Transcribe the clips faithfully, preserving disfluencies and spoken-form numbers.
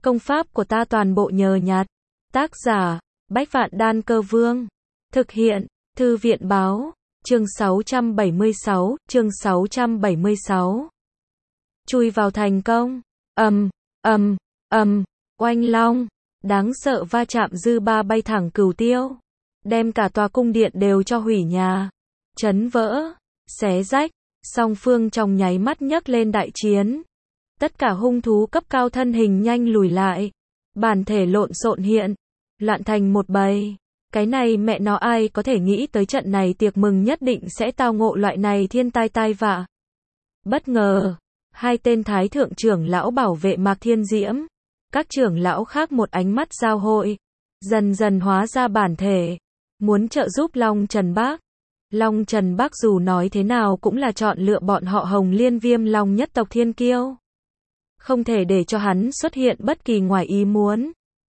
Công pháp của ta toàn bộ nhờ nhặt. Tác giả, Bách Vạn Đan Cơ Vương. Thực hiện, Thư viện Báo. Chương sáu trăm bảy mươi sáu, chương sáu trăm bảy mươi sáu. Chui vào thành công. Ầm, ầm, ầm, oanh long, đáng sợ va chạm dư ba bay thẳng cửu tiêu, đem cả tòa cung điện đều cho hủy nhà, chấn vỡ, xé rách, song phương trong nháy mắt nhấc lên đại chiến. Tất cả hung thú cấp cao thân hình nhanh lùi lại, bản thể lộn xộn hiện, loạn thành một bầy. Cái này mẹ nó ai có thể nghĩ tới trận này tiệc mừng nhất định sẽ tao ngộ loại này thiên tai tai vạ. Bất ngờ, hai tên thái thượng trưởng lão bảo vệ Mạc Thiên Diễm, các trưởng lão khác một ánh mắt giao hội, dần dần hóa ra bản thể, muốn trợ giúp Long Trần Bác. Long Trần Bác dù nói thế nào cũng là chọn lựa bọn họ Hồng Liên Viêm Long nhất tộc thiên kiêu. Không thể để cho hắn xuất hiện bất kỳ ngoài ý muốn.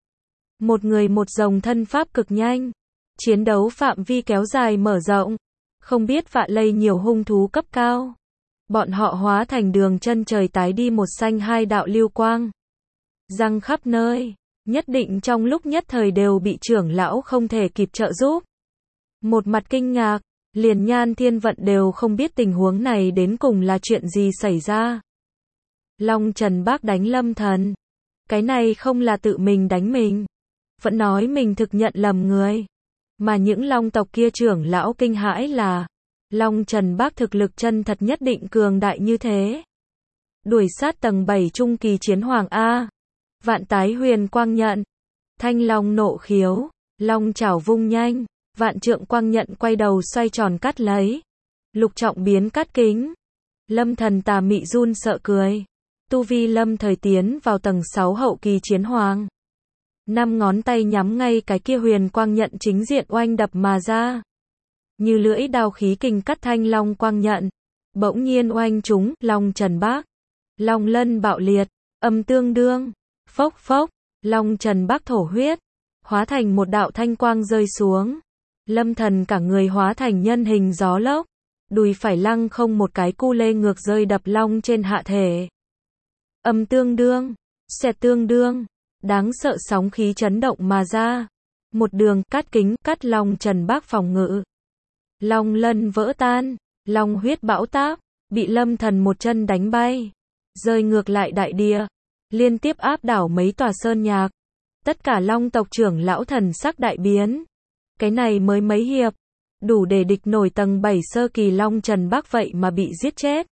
Một người một dòng thân pháp cực nhanh, chiến đấu phạm vi kéo dài mở rộng, không biết vạ lây nhiều hung thú cấp cao. Bọn họ hóa thành đường chân trời tái đi một xanh hai đạo lưu quang, răng khắp nơi, nhất định trong lúc nhất thời đều bị trưởng lão không thể kịp trợ giúp. Một mặt kinh ngạc, liền Nhan Thiên Vận đều không biết tình huống này đến cùng là chuyện gì xảy ra. Long Trần Bác đánh Lâm Thần, cái này không là tự mình đánh mình, vẫn nói mình thực nhận lầm người. Mà những long tộc kia trưởng lão kinh hãi là, Long Trần Bác thực lực chân thật nhất định cường đại như thế. Đuổi sát tầng bảy trung kỳ chiến hoàng A. Vạn tái huyền quang nhận, thanh long nộ khiếu, long chảo vung nhanh, vạn trượng quang nhận quay đầu xoay tròn cắt lấy. Lục trọng biến cắt kính. Lâm Thần tà mị run sợ cười. Tu vi Lâm thời tiến vào tầng sáu hậu kỳ chiến hoàng. Năm ngón tay nhắm ngay cái kia huyền quang nhận chính diện oanh đập mà ra. Như lưỡi đao khí kình cắt thanh long quang nhận. Bỗng nhiên oanh trúng Long Trần Bác. Long lân bạo liệt, âm tương đương. Phốc phốc, Long Trần Bác thổ huyết, hóa thành một đạo thanh quang rơi xuống. Lâm Thần cả người hóa thành nhân hình gió lốc, đùi phải lăng không một cái cu lê ngược rơi đập long trên hạ thể. Âm tương đương, xẹt tương đương, đáng sợ sóng khí chấn động mà ra. Một đường cắt kính cắt Long Trần Bác phòng ngự. Long lân vỡ tan, long huyết bão táp, bị Lâm Thần một chân đánh bay, rơi ngược lại đại địa, liên tiếp áp đảo mấy tòa sơn nhạc. Tất cả long tộc trưởng lão thần sắc đại biến. Cái này mới mấy hiệp, đủ để địch nổi tầng bảy sơ kỳ Long Trần Bác vậy mà bị giết chết.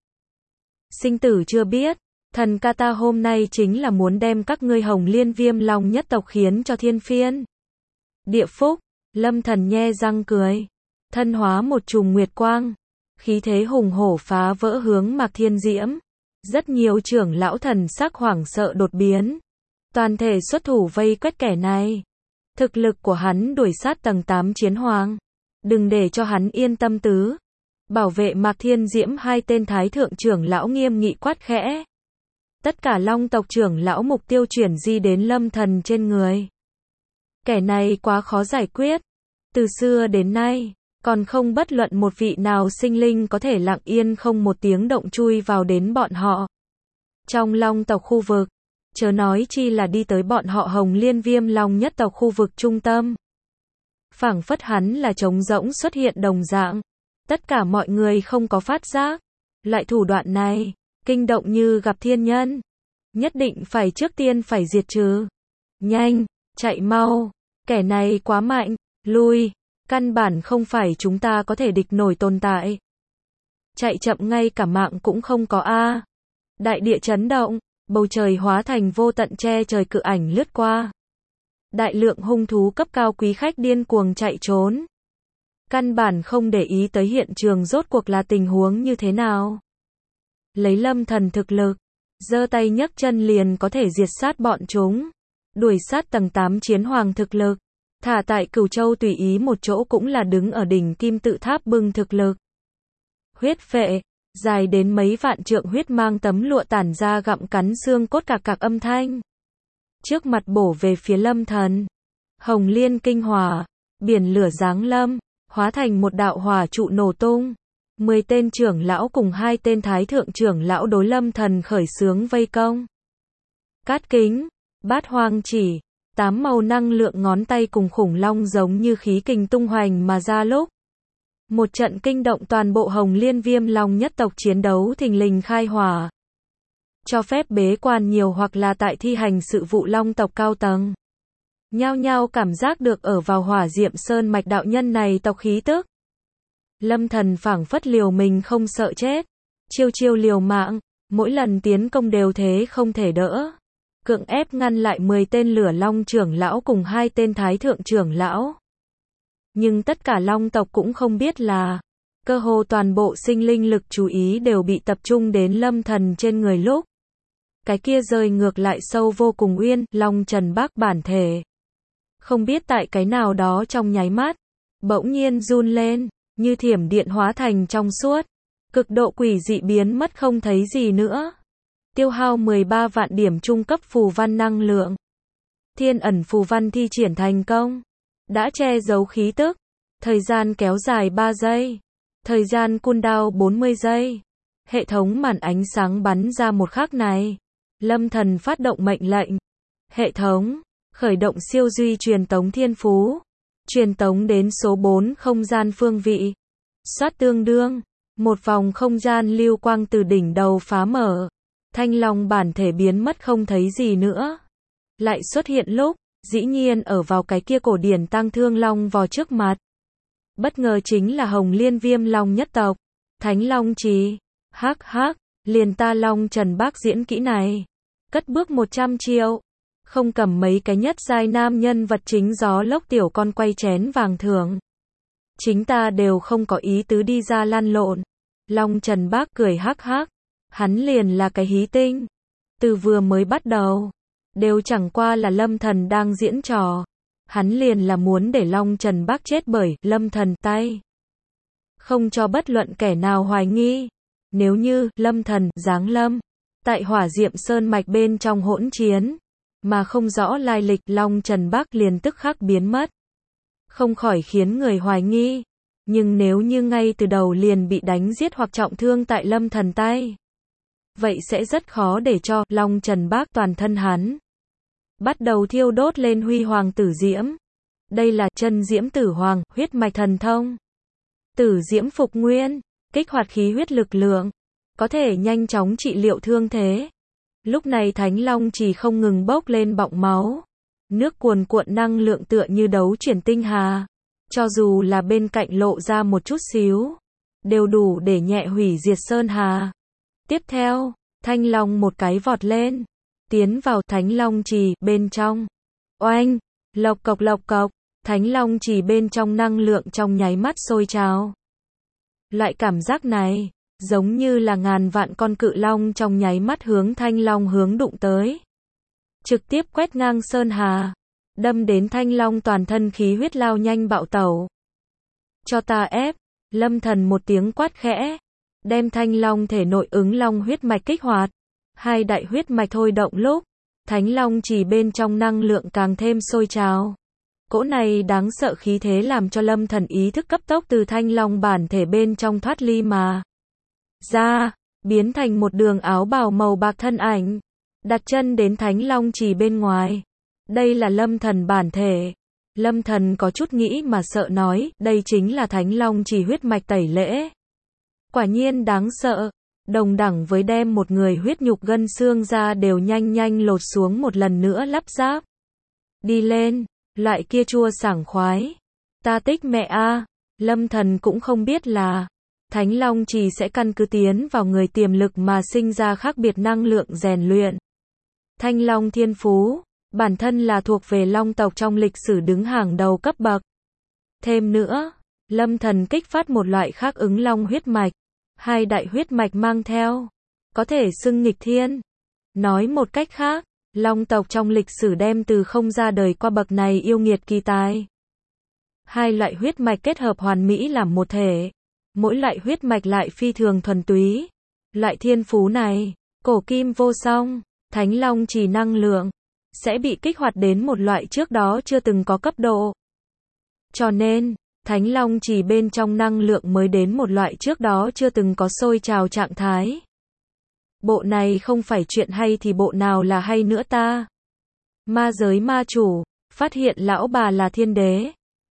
Sinh tử chưa biết, thần ca ta hôm nay chính là muốn đem các ngươi Hồng Liên Viêm Long nhất tộc khiến cho thiên phiên địa phúc. Lâm Thần nhe răng cười, thân hóa một chùm nguyệt quang, khí thế hùng hổ phá vỡ hướng Mạc Thiên Diễm. Rất nhiều trưởng lão thần sắc hoảng sợ đột biến, toàn thể xuất thủ vây quét kẻ này. Thực lực của hắn đuổi sát tầng tám chiến hoàng, đừng để cho hắn yên tâm tứ. Bảo vệ Mạc Thiên Diễm hai tên thái thượng trưởng lão nghiêm nghị quát khẽ. Tất cả long tộc trưởng lão mục tiêu chuyển di đến Lâm Thần trên người. Kẻ này quá khó giải quyết, từ xưa đến nay, còn không bất luận một vị nào sinh linh có thể lặng yên không một tiếng động chui vào đến bọn họ. Trong long tộc khu vực, chớ nói chi là đi tới bọn họ Hồng Liên Viêm Long nhất tộc khu vực trung tâm. Phảng phất hắn là trống rỗng xuất hiện đồng dạng. Tất cả mọi người không có phát giác. Loại thủ đoạn này, kinh động như gặp thiên nhân. Nhất định phải trước tiên phải diệt trừ. Nhanh, chạy mau, kẻ này quá mạnh, lui, căn bản không phải chúng ta có thể địch nổi tồn tại. Chạy chậm ngay cả mạng cũng không có a. Đại địa chấn động, bầu trời hóa thành vô tận che trời cự ảnh lướt qua. Đại lượng hung thú cấp cao quý khách điên cuồng chạy trốn. Căn bản không để ý tới hiện trường rốt cuộc là tình huống như thế nào. Lấy Lâm Thần thực lực, giơ tay nhấc chân liền có thể diệt sát bọn chúng. Đuổi sát tầng tám chiến hoàng thực lực, thả tại Cửu Châu tùy ý một chỗ cũng là đứng ở đỉnh kim tự tháp bưng thực lực. Huyết phệ, dài đến mấy vạn trượng huyết mang tấm lụa tản ra gặm cắn xương cốt cạc cạc âm thanh. Trước mặt bổ về phía Lâm Thần. Hồng Liên kinh hỏa, biển lửa giáng lâm, hóa thành một đạo hỏa trụ nổ tung. Mười tên trưởng lão cùng hai tên thái thượng trưởng lão đối Lâm Thần khởi xướng vây công. Cát kính, Bát hoang chỉ, tám màu năng lượng ngón tay cùng khủng long giống như khí kình tung hoành mà ra lúc. Một trận kinh động toàn bộ Hồng Liên Viêm Long nhất tộc chiến đấu thình lình khai hỏa. Cho phép bế quan nhiều hoặc là tại thi hành sự vụ long tộc cao tầng. Nhao nhao cảm giác được ở vào hỏa diệm sơn mạch đạo nhân này tộc khí tức. Lâm Thần phảng phất liều mình không sợ chết. Chiêu chiêu liều mạng, mỗi lần tiến công đều thế không thể đỡ. Cưỡng ép ngăn lại mười tên lửa long trưởng lão cùng hai tên thái thượng trưởng lão. Nhưng tất cả long tộc cũng không biết là, cơ hồ toàn bộ sinh linh lực chú ý đều bị tập trung đến Lâm Thần trên người lúc. Cái kia rơi ngược lại sâu vô cùng uyên, Long Trần Bác bản thể. Không biết tại cái nào đó trong nháy mắt, bỗng nhiên run lên, như thiểm điện hóa thành trong suốt. Cực độ quỷ dị biến mất không thấy gì nữa. Tiêu hao mười ba vạn điểm trung cấp phù văn năng lượng. Thiên ẩn phù văn thi triển thành công. Đã che giấu khí tức. Thời gian kéo dài ba giây. Thời gian cooldown bốn mươi giây. Hệ thống màn ánh sáng bắn ra một khắc này. Lâm Thần phát động mệnh lệnh. Hệ thống, khởi động siêu duy truyền tống thiên phú. Truyền tống đến số bốn không gian phương vị. Soát tương đương. Một vòng không gian lưu quang từ đỉnh đầu phá mở. Thanh long bản thể biến mất không thấy gì nữa. Lại xuất hiện lúc, dĩ nhiên ở vào cái kia cổ điển tăng thương long vò trước mặt. Bất ngờ chính là Hồng Liên Viêm Long nhất tộc. Thánh Long Trì. Hắc hắc, liền ta Long Trần Bác diễn kỹ này. Cất bước một trăm triệu. Không cầm mấy cái nhất giai nam nhân vật chính gió lốc tiểu con quay chén vàng thưởng. Chính ta đều không có ý tứ đi ra lăn lộn. Long Trần Bác cười hắc hắc. Hắn liền là cái hí tinh. Từ vừa mới bắt đầu, đều chẳng qua là Lâm Thần đang diễn trò. Hắn liền là muốn để Long Trần Bác chết bởi Lâm Thần tay. Không cho bất luận kẻ nào hoài nghi. Nếu như Lâm Thần giáng lâm tại hỏa diệm sơn mạch bên trong hỗn chiến, mà không rõ lai lịch, Long Trần Bác liền tức khắc biến mất. Không khỏi khiến người hoài nghi. Nhưng nếu như ngay từ đầu liền bị đánh giết hoặc trọng thương tại Lâm Thần tay, vậy sẽ rất khó để cho Long Trần Bác toàn thân hắn bắt đầu thiêu đốt lên huy hoàng tử diễm. Đây là chân diễm tử hoàng, huyết mạch thần thông. Tử diễm phục nguyên, kích hoạt khí huyết lực lượng, có thể nhanh chóng trị liệu thương thế. Lúc này Thánh Long chỉ không ngừng bốc lên bọng máu. Nước cuồn cuộn năng lượng tựa như đấu chuyển tinh hà. Cho dù là bên cạnh lộ ra một chút xíu, đều đủ để nhẹ hủy diệt sơn hà. Tiếp theo, Thanh Long một cái vọt lên, tiến vào Thánh Long trì bên trong. Oanh, lộc cộc lộc cộc, Thánh Long trì bên trong năng lượng trong nháy mắt sôi trào. Loại cảm giác này, giống như là ngàn vạn con cự long trong nháy mắt hướng Thanh Long hướng đụng tới. Trực tiếp quét ngang sơn hà, đâm đến Thanh Long toàn thân khí huyết lao nhanh bạo tẩu. Cho ta ép, Lâm Thần một tiếng quát khẽ, đem Thanh Long thể nội ứng long huyết mạch kích hoạt. Hai đại huyết mạch thôi động lúc, Thánh Long chỉ bên trong năng lượng càng thêm sôi trào. Cỗ này đáng sợ khí thế làm cho Lâm Thần ý thức cấp tốc từ Thanh Long bản thể bên trong thoát ly mà ra, biến thành một đường áo bào màu bạc thân ảnh, đặt chân đến Thánh Long chỉ bên ngoài. Đây là Lâm Thần bản thể. Lâm Thần có chút nghĩ mà sợ nói, đây chính là Thánh Long chỉ huyết mạch tẩy lễ. Quả nhiên đáng sợ, đồng đẳng với đem một người huyết nhục gân xương ra đều nhanh nhanh lột xuống một lần nữa lắp ráp. Đi lên, loại kia chua sảng khoái. Ta tích mẹ a, Lâm Thần cũng không biết là Thánh Long chỉ sẽ căn cứ tiến vào người tiềm lực mà sinh ra khác biệt năng lượng rèn luyện. Thanh Long thiên phú, bản thân là thuộc về long tộc trong lịch sử đứng hàng đầu cấp bậc. Thêm nữa, Lâm Thần kích phát một loại khác ứng long huyết mạch. Hai đại huyết mạch mang theo, có thể xưng nghịch thiên. Nói một cách khác, long tộc trong lịch sử đem từ không ra đời qua bậc này yêu nghiệt kỳ tài. Hai loại huyết mạch kết hợp hoàn mỹ làm một thể. Mỗi loại huyết mạch lại phi thường thuần túy. Loại thiên phú này, cổ kim vô song, Thánh Long chỉ năng lượng, sẽ bị kích hoạt đến một loại trước đó chưa từng có cấp độ. Cho nên, Thánh Long chỉ bên trong năng lượng mới đến một loại trước đó chưa từng có sôi trào trạng thái. Bộ này không phải chuyện hay thì bộ nào là hay nữa ta? Ma giới ma chủ, phát hiện lão bà là thiên đế.